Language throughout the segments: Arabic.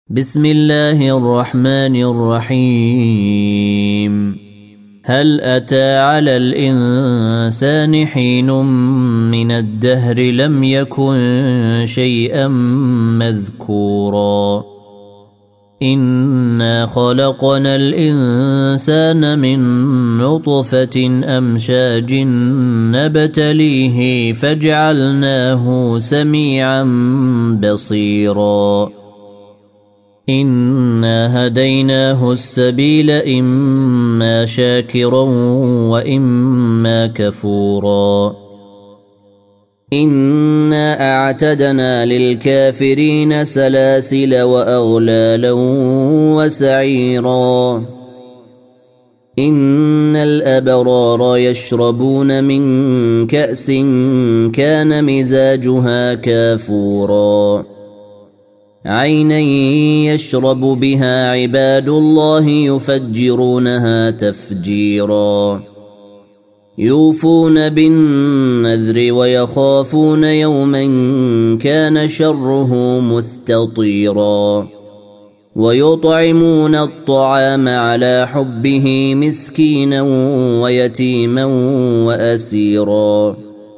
بسم الله الرحمن الرحيم. هل أتى على الإنسان حين من الدهر لم يكن شيئا مذكورا إنا خلقنا الإنسان من نطفة أمشاج نبتليه فجعلناه سميعا بصيرا إنا هديناه السبيل إما شاكرا وإما كفورا إنا أعتدنا للكافرين سلاسل وأغلالا وسعيرا إن الأبرار يشربون من كأس كان مزاجها كافورا عينا يشرب بها عباد الله يفجرونها تفجيرا يوفون بالنذر ويخافون يوما كان شره مستطيرا ويطعمون الطعام على حبه مسكينا ويتيما وأسيرا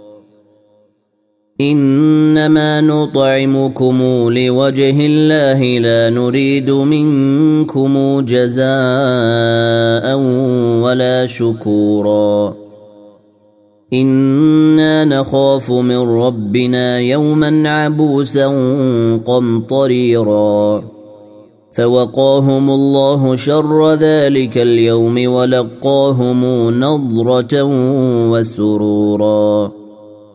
إنما نطعمكم لوجه الله لا نريد منكم جزاء ولا شكورا إنا نخاف من ربنا يوما عبوسا قمطريرا فوقاهم الله شر ذلك اليوم ولقاهم نضرة وسرورا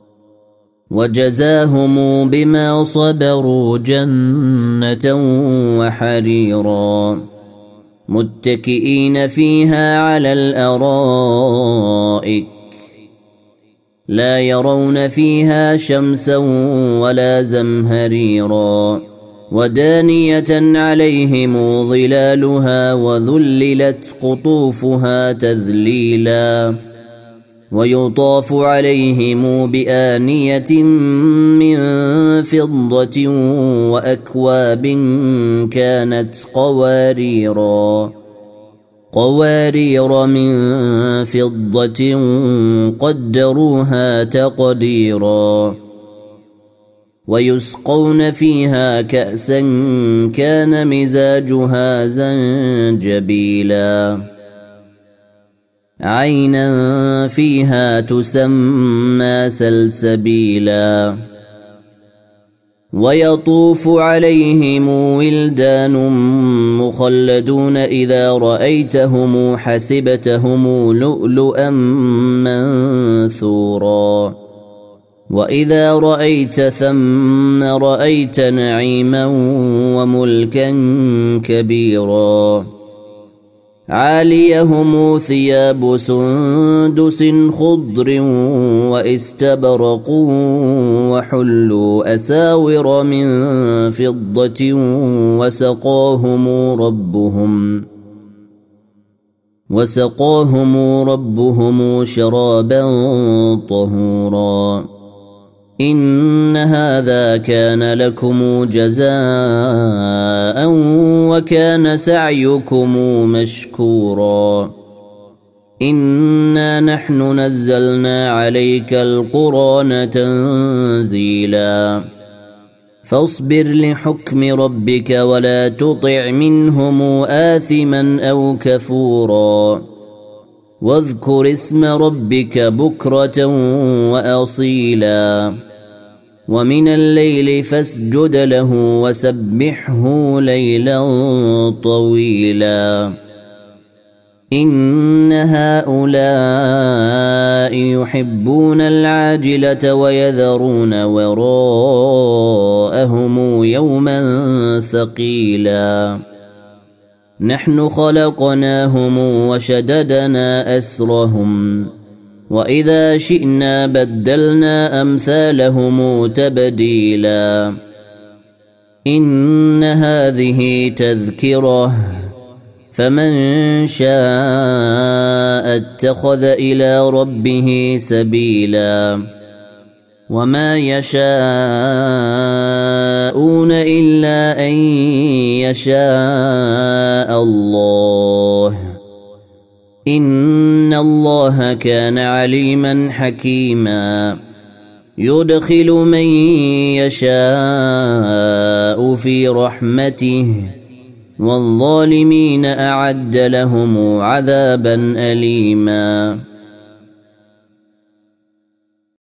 وجزاهم بما صبروا جنة وحريرا متكئين فيها على الأرائك لا يرون فيها شمسا ولا زمهريرا ودانية عليهم ظلالها وذللت قطوفها تذليلا ويطاف عليهم بآنية من فضة وأكواب كانت قوارير من فضة قدروها تقديرا ويسقون فيها كأسا كان مزاجها زنجبيلا عينا فيها تسمى سلسبيلا ويطوف عليهم ولدان مخلدون إذا رأيتهم حسبتهم لؤلؤا منثورا وإذا رأيت ثم رأيت نعيما وملكا كبيرا عاليهم ثياب سندس خضر واستبرق وحلوا أساور من فضة وسقاهم ربهم شرابا طهورا إن هذا كان لكم جزاء وكان سعيكم مشكورا إنا نحن نزلنا عليك القرآن تنزيلا فاصبر لحكم ربك ولا تطع منهم آثما أو كفورا واذكر اسم ربك بكرة وأصيلا ومن الليل فاسجد له وسبحه ليلا طويلا إن هؤلاء يحبون العاجلة ويذرون وراءهم يوما ثقيلا نحن خلقناهم وشددنا أسرهم وإذا شئنا بدلنا أمثالهم تبديلا إن هذه تذكرة فمن شاء اتخذ إلى ربه سبيلا وما يشاءون إلا أن يشاء الله إن الله كان عليما حكيما يدخل من يشاء في رحمته والظالمين أعد لهم عذابا أليما